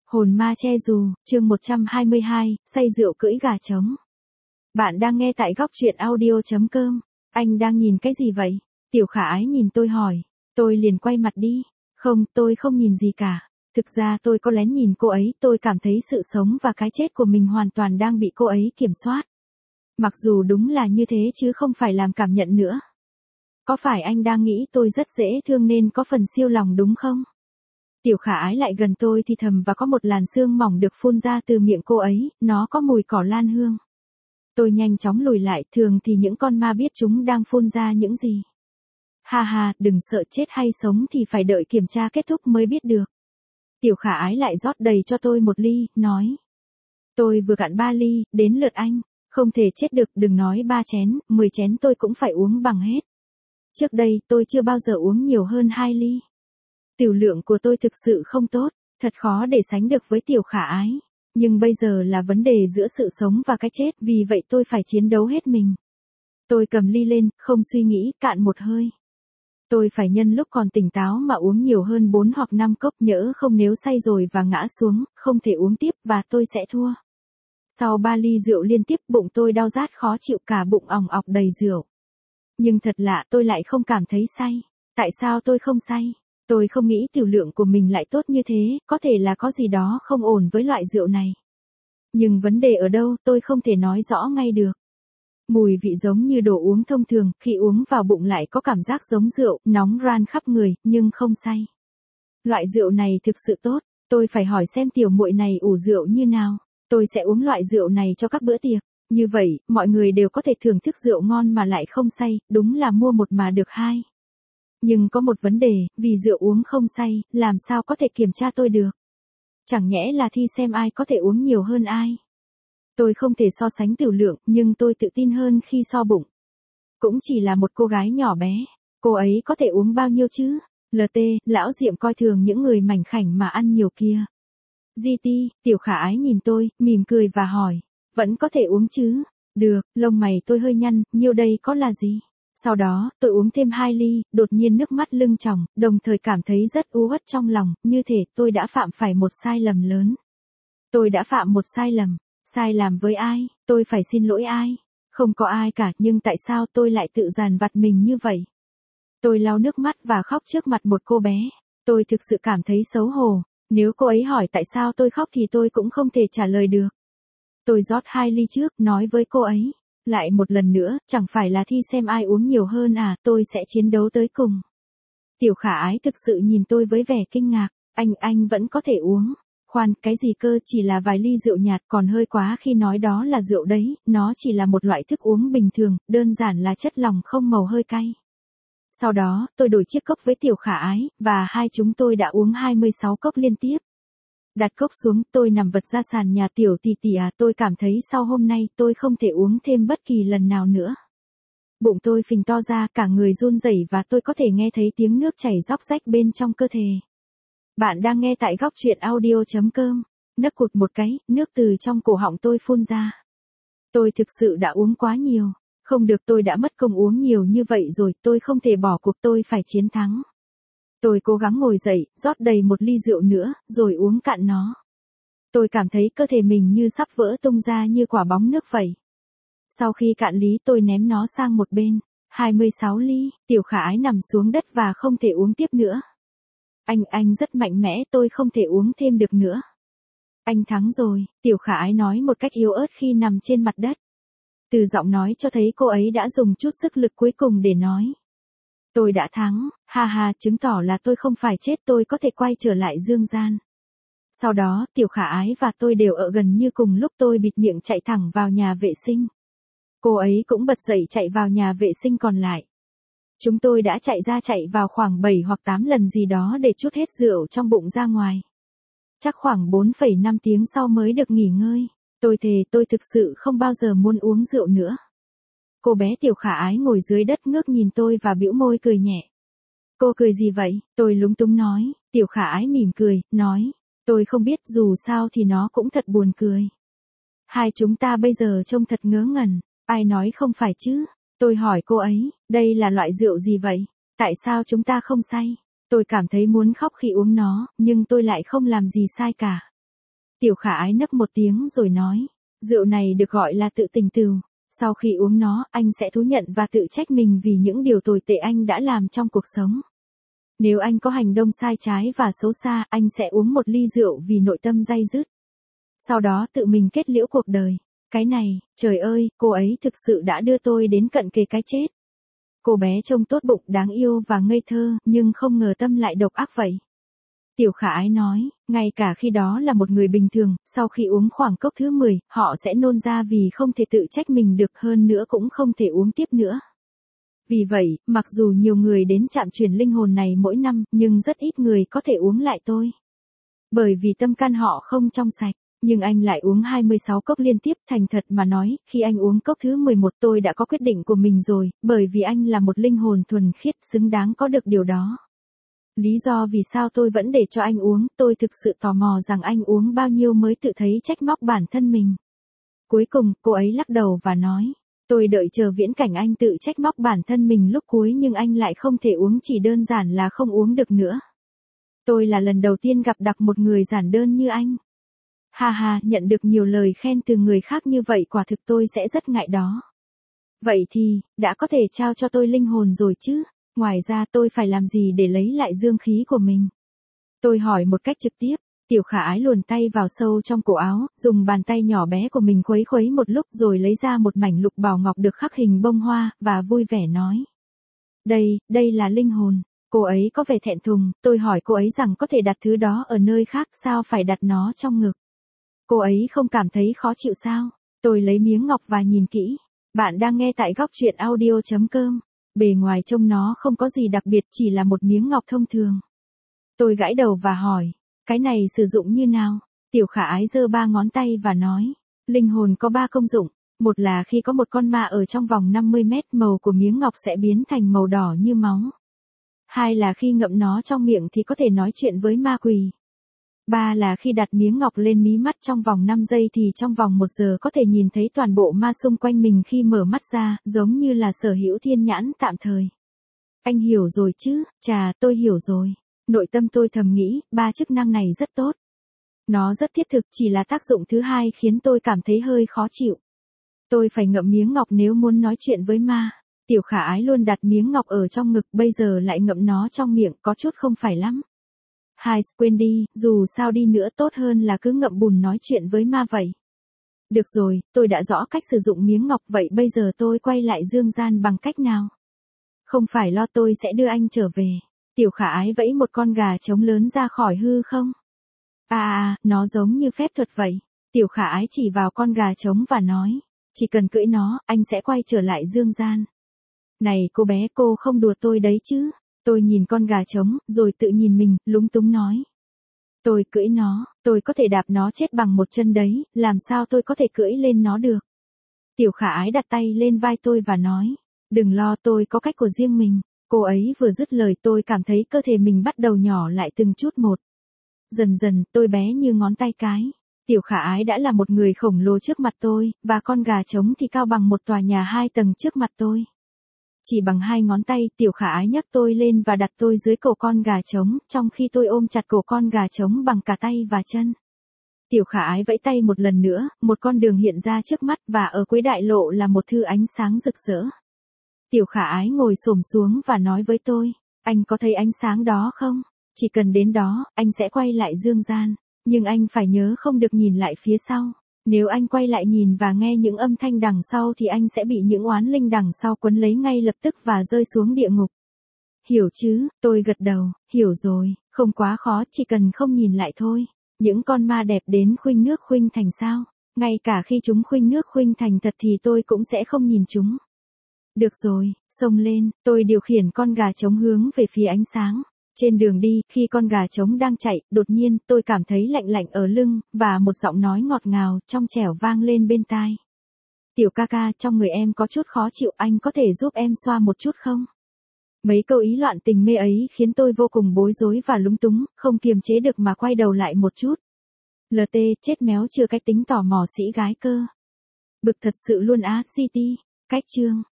Hồn ma che dù, chương 122, say rượu cưỡi gà trống. Bạn đang nghe tại góc truyện audio.com. Anh đang nhìn cái gì vậy? Tiểu Khả Ái nhìn tôi hỏi. Tôi liền quay mặt đi. Không, tôi không nhìn gì cả. Thực ra tôi có lén nhìn cô ấy, tôi cảm thấy sự sống và cái chết của mình hoàn toàn đang bị cô ấy kiểm soát. Mặc dù đúng là như thế chứ không phải làm cảm nhận nữa. Có phải anh đang nghĩ tôi rất dễ thương nên có phần siêu lòng đúng không? Tiểu Khả Ái lại gần tôi thì thầm và có một làn sương mỏng được phun ra từ miệng cô ấy, nó có mùi cỏ lan hương. Tôi nhanh chóng lùi lại, thường thì những con ma biết chúng đang phun ra những gì. Ha ha, đừng sợ, chết hay sống thì phải đợi kiểm tra kết thúc mới biết được. Tiểu Khả Ái lại rót đầy cho tôi một ly, nói. Tôi vừa cạn 3 ly, đến lượt anh. Không thể chết được, đừng nói 3 chén, 10 chén tôi cũng phải uống bằng hết. Trước đây tôi chưa bao giờ uống nhiều hơn 2 ly. Tiểu lượng của tôi thực sự không tốt, thật khó để sánh được với Tiểu Khả Ái. Nhưng bây giờ là vấn đề giữa sự sống và cái chết, vì vậy tôi phải chiến đấu hết mình. Tôi cầm ly lên, không suy nghĩ, cạn một hơi. Tôi phải nhân lúc còn tỉnh táo mà uống nhiều hơn 4 hoặc 5 cốc, nhỡ không nếu say rồi và ngã xuống, không thể uống tiếp và tôi sẽ thua. Sau 3 ly rượu liên tiếp, bụng tôi đau rát khó chịu, cả bụng ỏng ọc đầy rượu. Nhưng thật lạ, tôi lại không cảm thấy say. Tại sao tôi không say? Tôi không nghĩ tiểu lượng của mình lại tốt như thế, có thể là có gì đó không ổn với loại rượu này. Nhưng vấn đề ở đâu tôi không thể nói rõ ngay được. Mùi vị giống như đồ uống thông thường, khi uống vào bụng lại có cảm giác giống rượu, nóng ran khắp người, nhưng không say. Loại rượu này thực sự tốt, tôi phải hỏi xem tiểu muội này ủ rượu như nào. Tôi sẽ uống loại rượu này cho các bữa tiệc. Như vậy, mọi người đều có thể thưởng thức rượu ngon mà lại không say, đúng là mua một mà được hai. Nhưng có một vấn đề, vì rượu uống không say, làm sao có thể kiểm tra tôi được? Chẳng nhẽ là thi xem ai có thể uống nhiều hơn ai? Tôi không thể so sánh tiểu lượng, nhưng tôi tự tin hơn khi so bụng. Cũng chỉ là một cô gái nhỏ bé, cô ấy có thể uống bao nhiêu chứ? LT, lão Diệm coi thường những người mảnh khảnh mà ăn nhiều kia. GT, Tiểu Khả Ái nhìn tôi, mỉm cười và hỏi, vẫn có thể uống chứ? Được, lông mày tôi hơi nhăn, nhiêu đây có là gì? Sau đó, tôi uống thêm 2 ly, đột nhiên nước mắt lưng tròng, đồng thời cảm thấy rất u uất trong lòng, như thể tôi đã phạm phải một sai lầm lớn. Tôi đã phạm một sai lầm với ai, tôi phải xin lỗi ai? Không có ai cả, nhưng tại sao tôi lại tự dằn vặt mình như vậy? Tôi lau nước mắt và khóc trước mặt một cô bé. Tôi thực sự cảm thấy xấu hổ, nếu cô ấy hỏi tại sao tôi khóc thì tôi cũng không thể trả lời được. Tôi rót 2 ly trước, nói với cô ấy. Lại một lần nữa, chẳng phải là thi xem ai uống nhiều hơn à, tôi sẽ chiến đấu tới cùng. Tiểu Khả Ái thực sự nhìn tôi với vẻ kinh ngạc, anh vẫn có thể uống. Khoan, cái gì cơ, chỉ là vài ly rượu nhạt, còn hơi quá khi nói đó là rượu đấy, nó chỉ là một loại thức uống bình thường, đơn giản là chất lỏng không màu hơi cay. Sau đó, tôi đổi chiếc cốc với Tiểu Khả Ái, và hai chúng tôi đã uống 26 cốc liên tiếp. Đặt cốc xuống, tôi nằm vật ra sàn nhà. Tiểu tỷ tỷ à, tôi cảm thấy sau hôm nay tôi không thể uống thêm bất kỳ lần nào nữa. Bụng tôi phình to ra, cả người run rẩy và tôi có thể nghe thấy tiếng nước chảy róc rách bên trong cơ thể. Bạn đang nghe tại góc truyện audio.com. Nấc cụt một cái, nước từ trong cổ họng tôi phun ra. Tôi thực sự đã uống quá nhiều. Không được, tôi đã mất công uống nhiều như vậy rồi, tôi không thể bỏ cuộc, tôi phải chiến thắng. Tôi cố gắng ngồi dậy, rót đầy một ly rượu nữa, rồi uống cạn nó. Tôi cảm thấy cơ thể mình như sắp vỡ tung ra như quả bóng nước vậy. Sau khi cạn ly tôi ném nó sang một bên. 26 ly, Tiểu Khả Ái nằm xuống đất và không thể uống tiếp nữa. Anh rất mạnh mẽ, tôi không thể uống thêm được nữa. Anh thắng rồi, Tiểu Khả Ái nói một cách yếu ớt khi nằm trên mặt đất. Từ giọng nói cho thấy cô ấy đã dùng chút sức lực cuối cùng để nói. Tôi đã thắng, ha ha, chứng tỏ là tôi không phải chết, tôi có thể quay trở lại dương gian. Sau đó, Tiểu Khả Ái và tôi đều ở gần như cùng lúc, tôi bịt miệng chạy thẳng vào nhà vệ sinh. Cô ấy cũng bật dậy chạy vào nhà vệ sinh còn lại. Chúng tôi đã chạy vào khoảng 7 hoặc 8 lần gì đó để trút hết rượu trong bụng ra ngoài. Chắc khoảng 4,5 tiếng sau mới được nghỉ ngơi. Tôi thề tôi thực sự không bao giờ muốn uống rượu nữa. Cô bé Tiểu Khả Ái ngồi dưới đất ngước nhìn tôi và bĩu môi cười nhẹ. Cô cười gì vậy? Tôi lúng túng nói. Tiểu Khả Ái mỉm cười, nói. Tôi không biết, dù sao thì nó cũng thật buồn cười. Hai chúng ta bây giờ trông thật ngớ ngẩn. Ai nói không phải chứ? Tôi hỏi cô ấy, đây là loại rượu gì vậy? Tại sao chúng ta không say? Tôi cảm thấy muốn khóc khi uống nó, nhưng tôi lại không làm gì sai cả. Tiểu Khả Ái nấc một tiếng rồi nói, rượu này được gọi là tự tình tửu. Sau khi uống nó, anh sẽ thú nhận và tự trách mình vì những điều tồi tệ anh đã làm trong cuộc sống. Nếu anh có hành động sai trái và xấu xa, anh sẽ uống một ly rượu vì nội tâm day dứt. Sau đó tự mình kết liễu cuộc đời. Cái này, trời ơi, cô ấy thực sự đã đưa tôi đến cận kề cái chết. Cô bé trông tốt bụng, đáng yêu và ngây thơ, nhưng không ngờ tâm lại độc ác vậy. Tiểu Khả Ái nói, ngay cả khi đó là một người bình thường, sau khi uống khoảng cốc thứ 10, họ sẽ nôn ra vì không thể tự trách mình được, hơn nữa cũng không thể uống tiếp nữa. Vì vậy, mặc dù nhiều người đến trạm chuyển linh hồn này mỗi năm, nhưng rất ít người có thể uống lại tôi. Bởi vì tâm can họ không trong sạch. Nhưng anh lại uống 26 cốc liên tiếp. Thành thật mà nói, khi anh uống cốc thứ 11 tôi đã có quyết định của mình rồi, bởi vì anh là một linh hồn thuần khiết, xứng đáng có được điều đó. Lý do vì sao tôi vẫn để cho anh uống, tôi thực sự tò mò rằng anh uống bao nhiêu mới tự thấy trách móc bản thân mình. Cuối cùng, cô ấy lắc đầu và nói, tôi đợi chờ viễn cảnh anh tự trách móc bản thân mình lúc cuối nhưng anh lại không thể uống, chỉ đơn giản là không uống được nữa. Tôi là lần đầu tiên gặp đặc một người giản đơn như anh. Ha ha, nhận được nhiều lời khen từ người khác như vậy quả thực tôi sẽ rất ngại đó. Vậy thì, đã có thể trao cho tôi linh hồn rồi chứ? Ngoài ra tôi phải làm gì để lấy lại dương khí của mình? Tôi hỏi một cách trực tiếp. Tiểu Khả Ái luồn tay vào sâu trong cổ áo, dùng bàn tay nhỏ bé của mình khuấy khuấy một lúc rồi lấy ra một mảnh lục bảo ngọc được khắc hình bông hoa, và vui vẻ nói. Đây là linh hồn. Cô ấy có vẻ thẹn thùng, tôi hỏi cô ấy rằng có thể đặt thứ đó ở nơi khác, sao phải đặt nó trong ngực? Cô ấy không cảm thấy khó chịu sao? Tôi lấy miếng ngọc và nhìn kỹ. Bạn đang nghe tại góc truyện audio.com. Bề ngoài trông nó không có gì đặc biệt, chỉ là một miếng ngọc thông thường. Tôi gãi đầu và hỏi, cái này sử dụng như nào? Tiểu Khả Ái giơ 3 ngón tay và nói, linh hồn có 3 công dụng. Một là khi có một con ma ở trong vòng 50 mét, màu của miếng ngọc sẽ biến thành màu đỏ như máu. 2 là khi ngậm nó trong miệng thì có thể nói chuyện với ma quỷ. 3 là khi đặt miếng ngọc lên mí mắt trong vòng 5 giây thì trong vòng 1 giờ có thể nhìn thấy toàn bộ ma xung quanh mình khi mở mắt ra, giống như là sở hữu thiên nhãn tạm thời. Anh hiểu rồi chứ? Chà, tôi hiểu rồi. Nội tâm tôi thầm nghĩ, 3 chức năng này rất tốt. Nó rất thiết thực, chỉ là tác dụng thứ 2 khiến tôi cảm thấy hơi khó chịu. Tôi phải ngậm miếng ngọc nếu muốn nói chuyện với ma. Tiểu Khả Ái luôn đặt miếng ngọc ở trong ngực, bây giờ lại ngậm nó trong miệng, có chút không phải lắm. Hai, quên đi, dù sao đi nữa tốt hơn là cứ ngậm bùn nói chuyện với ma vậy. Được rồi, tôi đã rõ cách sử dụng miếng ngọc, vậy bây giờ tôi quay lại dương gian bằng cách nào? Không phải lo, tôi sẽ đưa anh trở về. Tiểu Khả Ái vẫy một con gà trống lớn ra khỏi hư không? Nó giống như phép thuật vậy. Tiểu Khả Ái chỉ vào con gà trống và nói, chỉ cần cưỡi nó, anh sẽ quay trở lại dương gian. Này cô bé, cô không đùa tôi đấy chứ? Tôi nhìn con gà trống, rồi tự nhìn mình, lúng túng nói. Tôi cưỡi nó, tôi có thể đạp nó chết bằng một chân đấy, làm sao tôi có thể cưỡi lên nó được? Tiểu Khả Ái đặt tay lên vai tôi và nói, đừng lo, tôi có cách của riêng mình. Cô ấy vừa dứt lời tôi cảm thấy cơ thể mình bắt đầu nhỏ lại từng chút một. Dần dần, tôi bé như ngón tay cái. Tiểu Khả Ái đã là một người khổng lồ trước mặt tôi, và con gà trống thì cao bằng một tòa nhà 2 tầng trước mặt tôi. Chỉ bằng 2 ngón tay, Tiểu Khả Ái nhấc tôi lên và đặt tôi dưới cổ con gà trống, trong khi tôi ôm chặt cổ con gà trống bằng cả tay và chân. Tiểu Khả Ái vẫy tay một lần nữa, một con đường hiện ra trước mắt và ở cuối đại lộ là một thứ ánh sáng rực rỡ. Tiểu Khả Ái ngồi xổm xuống và nói với tôi, anh có thấy ánh sáng đó không? Chỉ cần đến đó, anh sẽ quay lại dương gian. Nhưng anh phải nhớ không được nhìn lại phía sau. Nếu anh quay lại nhìn và nghe những âm thanh đằng sau thì anh sẽ bị những oán linh đằng sau quấn lấy ngay lập tức và rơi xuống địa ngục. Hiểu chứ? Tôi gật đầu, hiểu rồi, không quá khó, chỉ cần không nhìn lại thôi. Những con ma đẹp đến khuynh nước khuynh thành sao? Ngay cả khi chúng khuynh nước khuynh thành thật thì tôi cũng sẽ không nhìn chúng. Được rồi, xông lên, tôi điều khiển con gà trống hướng về phía ánh sáng. Trên đường đi, khi con gà trống đang chạy, đột nhiên, tôi cảm thấy lạnh lạnh ở lưng, và một giọng nói ngọt ngào, trong trẻo vang lên bên tai. Tiểu ca ca, trong người em có chút khó chịu, anh có thể giúp em xoa một chút không? Mấy câu ý loạn tình mê ấy khiến tôi vô cùng bối rối và lúng túng, không kiềm chế được mà quay đầu lại một chút. LT, chết méo chưa, cái tính tò mò sĩ gái cơ. Bực thật sự luôn á, GT. Cách chương.